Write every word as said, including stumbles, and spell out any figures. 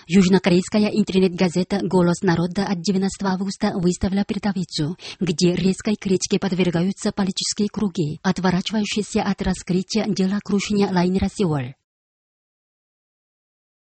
Южнокорейская интернет-газета «Голос народа» от девятнадцатого августа выставила передовицу, где резкой критике подвергаются политические круги, отворачивающиеся от раскрытия дела крушения лайнера «Сеул».